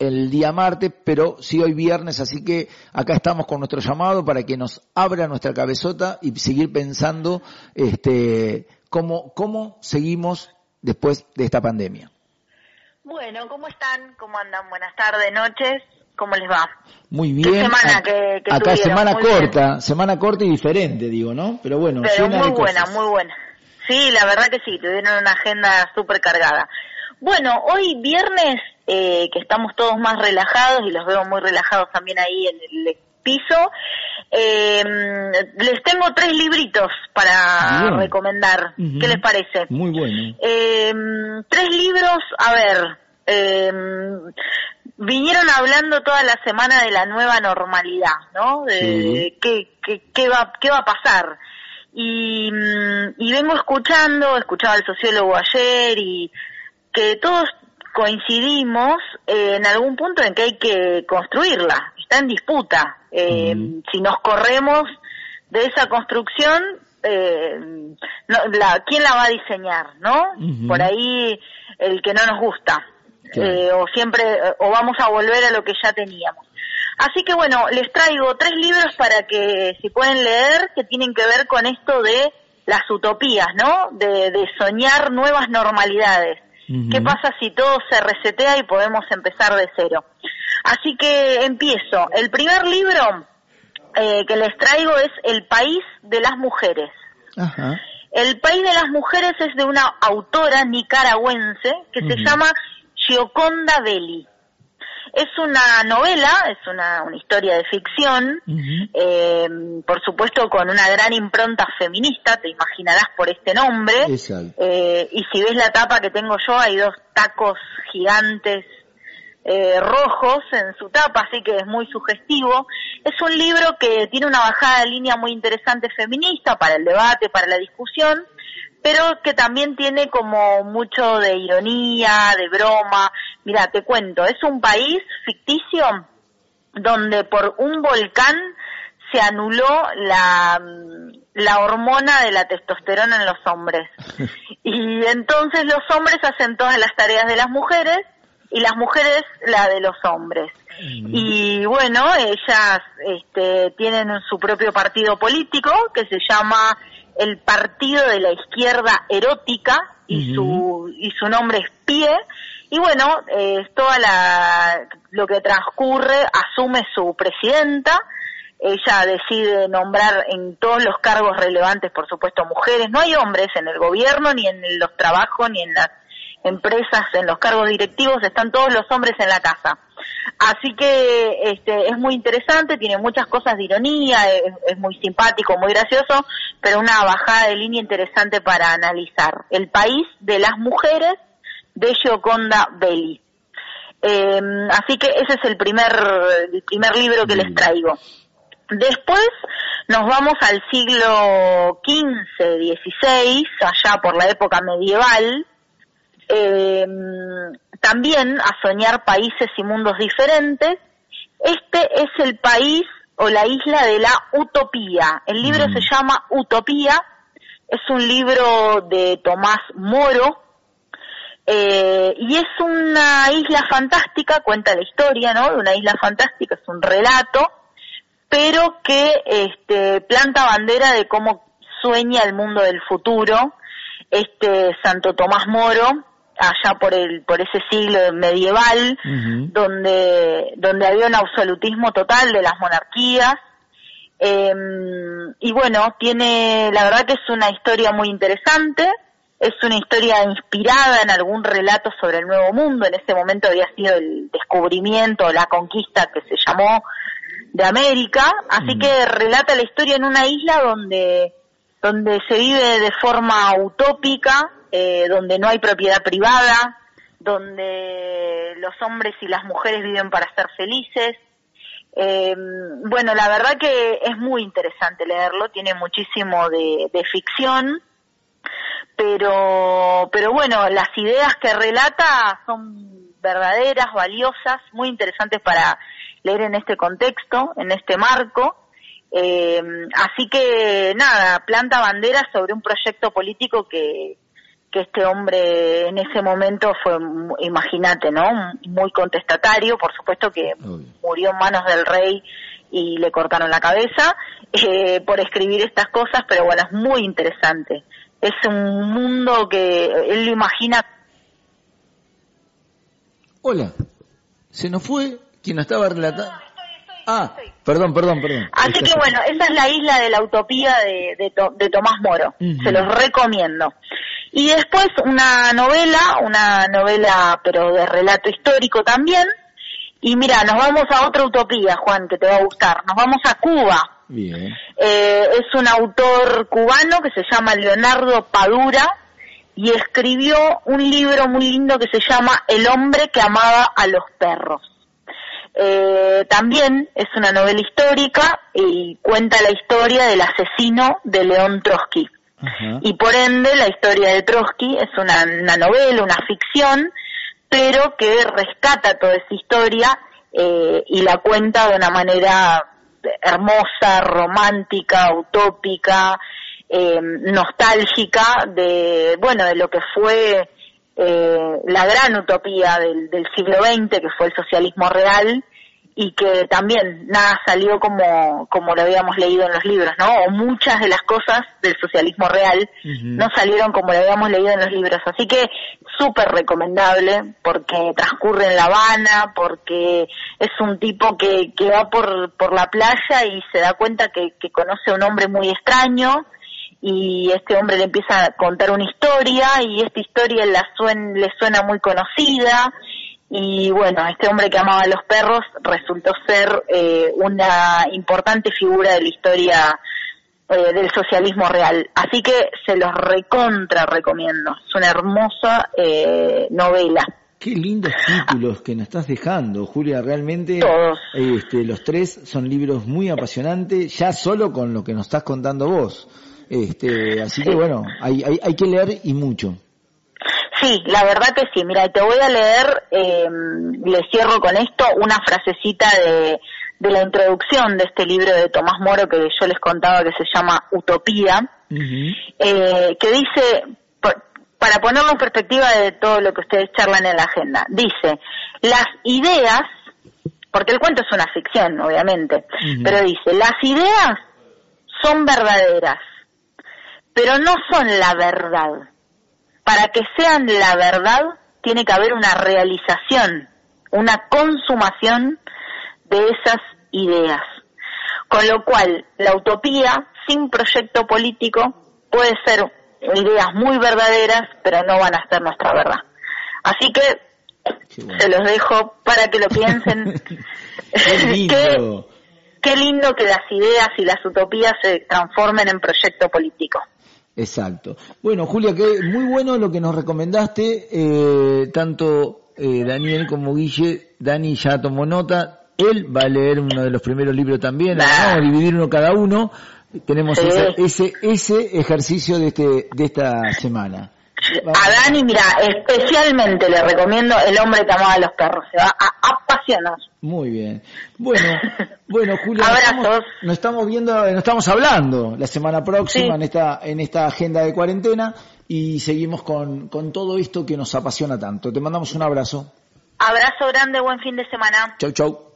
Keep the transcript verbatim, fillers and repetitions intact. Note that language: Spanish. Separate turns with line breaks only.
el día martes, pero sí hoy viernes, así que acá estamos con nuestro llamado para que nos abra nuestra cabezota y seguir pensando este cómo, cómo seguimos después de esta pandemia.
Bueno, ¿cómo están? ¿Cómo andan? Buenas tardes, noches. ¿Cómo les va?
Muy bien.
¿Qué semana que, que
Acá
tuvieron?
semana
Muy
corta,
bien.
semana corta y diferente, digo, ¿no? Pero bueno,
Pero
llena
muy
de
buena,
cosas.
muy buena. Sí, la verdad que sí, tuvieron una agenda súper cargada. Bueno, hoy viernes, eh, que estamos todos más relajados y los veo muy relajados también ahí en el piso, eh, les tengo tres libritos para
Bien.
recomendar.
Uh-huh.
¿Qué les parece?
Muy bueno.
Eh, tres libros, a ver, eh, vinieron hablando toda la semana de la nueva normalidad, ¿no? De,
Sí.
de qué, qué, qué va, qué va a pasar. Y, y vengo escuchando, escuchaba al sociólogo ayer y que todos coincidimos eh, en algún punto en que hay que construirla, está en disputa. Eh, uh-huh. Si nos corremos de esa construcción, eh, no, la, ¿quién la va a diseñar, no? Uh-huh. Por ahí el que no nos gusta, claro. eh, o siempre, o vamos a volver a lo que ya teníamos. Así que bueno, les traigo tres libros para que si pueden leer, que tienen que ver con esto de las utopías, ¿no? De, de soñar nuevas normalidades. Uh-huh. ¿Qué pasa si todo se resetea y podemos empezar de cero? Así que empiezo. El primer libro eh, que les traigo es El País de las Mujeres. Uh-huh. El País de las Mujeres es de una autora nicaragüense que uh-huh. se llama Gioconda Belli. Es una novela, es una, una historia de ficción, uh-huh. eh, por supuesto con una gran impronta feminista, te imaginarás por este nombre. Eh, y si ves la tapa que tengo yo, hay dos tacos gigantes eh, rojos en su tapa, así que es muy sugestivo. Es un libro que tiene una bajada de línea muy interesante feminista para el debate, para la discusión, pero que también tiene como mucho de ironía, de broma. Mira, te cuento, es un país ficticio donde por un volcán se anuló la, la hormona de la testosterona en los hombres. Y entonces los hombres hacen todas las tareas de las mujeres y las mujeres la de los hombres. Y bueno, ellas este, tienen su propio partido político que se llama el Partido de la Izquierda Erótica y uh-huh. su y su nombre es Pie. Y bueno, eh, toda la lo que transcurre asume su presidenta. Ella decide nombrar en todos los cargos relevantes, por supuesto, mujeres. No hay hombres en el gobierno, ni en los trabajos, ni en las empresas, en los cargos directivos. Están todos los hombres en la casa. Así que este es muy interesante, tiene muchas cosas de ironía, es, es muy simpático, muy gracioso, pero una bajada de línea interesante para analizar. El País de las Mujeres, de Gioconda Belli. Eh, así que ese es el primer, el primer libro que les traigo. Después nos vamos al siglo quince, dieciséis, allá por la época medieval. Eh, también a soñar países y mundos diferentes. Este es el país o la isla de la utopía. El libro mm. se llama Utopía, es un libro de Tomás Moro, eh, y es una isla fantástica, cuenta la historia, ¿no? De una isla fantástica, es un relato, pero que este, planta bandera de cómo sueña el mundo del futuro este Santo Tomás Moro, allá por el por ese siglo medieval, uh-huh. donde donde había un absolutismo total de las monarquías, eh, y bueno, tiene, la verdad que es una historia muy interesante, es una historia inspirada en algún relato sobre el Nuevo Mundo. En ese momento había sido el descubrimiento, la conquista que se llamó de América, así uh-huh. que relata la historia en una isla donde donde se vive de forma utópica, eh, donde no hay propiedad privada, donde los hombres y las mujeres viven para ser felices. Eh, bueno, la verdad que es muy interesante leerlo, tiene muchísimo de, de ficción, pero, pero bueno, las ideas que relata son verdaderas, valiosas, muy interesantes para leer en este contexto, en este marco. Eh, así que nada, planta bandera sobre un proyecto político que que este hombre en ese momento fue, imagínate, ¿no? Muy contestatario, por supuesto que Obvio. murió en manos del rey y le cortaron la cabeza eh, por escribir estas cosas, pero bueno, es muy interesante. Es un mundo que él lo imagina.
Hola, se nos fue quien nos estaba relatando. No, estoy, estoy, ah, estoy. perdón, perdón, perdón.
Así Esta que bueno, esa es la isla de la utopía de, de, de Tomás Moro. Uh-huh. Se los recomiendo. Y después una novela, una novela pero de relato histórico también. Y mira, nos vamos a otra utopía, Juan, que te va a gustar. Nos vamos a Cuba.
Bien.
Eh, es un autor cubano que se llama Leonardo Padura y escribió un libro muy lindo que se llama El hombre que amaba a los perros. Eh, también es una novela histórica y cuenta la historia del asesino de León Trotsky. Uh-huh. Y por ende la historia de Trotsky es una, una novela, una ficción, pero que rescata toda esa historia eh, y la cuenta de una manera hermosa, romántica, utópica, eh, nostálgica de, bueno, de lo que fue eh, la gran utopía del, del siglo veinte, que fue el socialismo real, y que también nada salió como como lo habíamos leído en los libros, ¿no? O muchas de las cosas del socialismo real uh-huh. no salieron como lo habíamos leído en los libros. Así que súper recomendable porque transcurre en La Habana, porque es un tipo que, que va por por la playa y se da cuenta que, que conoce a un hombre muy extraño y este hombre le empieza a contar una historia y esta historia la suen, le suena muy conocida. Y bueno, este hombre que amaba a los perros resultó ser eh, una importante figura de la historia eh, del socialismo real. Así que se los recontra recomiendo. Es una hermosa eh, novela.
Qué lindos títulos que nos estás dejando, Julia. Realmente
Todos.
Este, los tres son libros muy apasionantes, ya solo con lo que nos estás contando vos. Este, así sí. que bueno, hay, hay, hay que leer y mucho.
Sí, la verdad que sí. Mira, te voy a leer, eh, le cierro con esto, una frasecita de, de la introducción de este libro de Tomás Moro que yo les contaba que se llama Utopía, uh-huh. eh, que dice, por, para ponerlo en perspectiva de todo lo que ustedes charlan en la agenda, dice, las ideas, porque el cuento es una ficción, obviamente, uh-huh. pero dice, las ideas son verdaderas, pero no son la verdad. Para que sean la verdad, tiene que haber una realización, una consumación de esas ideas. Con lo cual, la utopía, sin proyecto político, puede ser ideas muy verdaderas, pero no van a ser nuestra verdad. Así que, bueno. se los dejo para que lo piensen.
Qué lindo.
qué, qué lindo que las ideas y las utopías se transformen en proyecto político.
Exacto. Bueno, Julia, que muy bueno lo que nos recomendaste, eh, tanto eh, Daniel como Guille. Dani ya tomó nota, él va a leer uno de los primeros libros también, nah. vamos a dividir uno cada uno, tenemos sí. ese, ese ese ejercicio de este de esta semana. Vamos.
A Dani, mira, especialmente le recomiendo El hombre que amaba a los perros, se va a apasionar.
Muy bien. Bueno, bueno, Julia,
abrazos.
Nos estamos, nos estamos viendo, nos estamos hablando la semana próxima sí. en esta en esta agenda de cuarentena y seguimos con con todo esto que nos apasiona tanto. Te mandamos un abrazo.
Abrazo grande, buen fin de semana.
Chau, chau.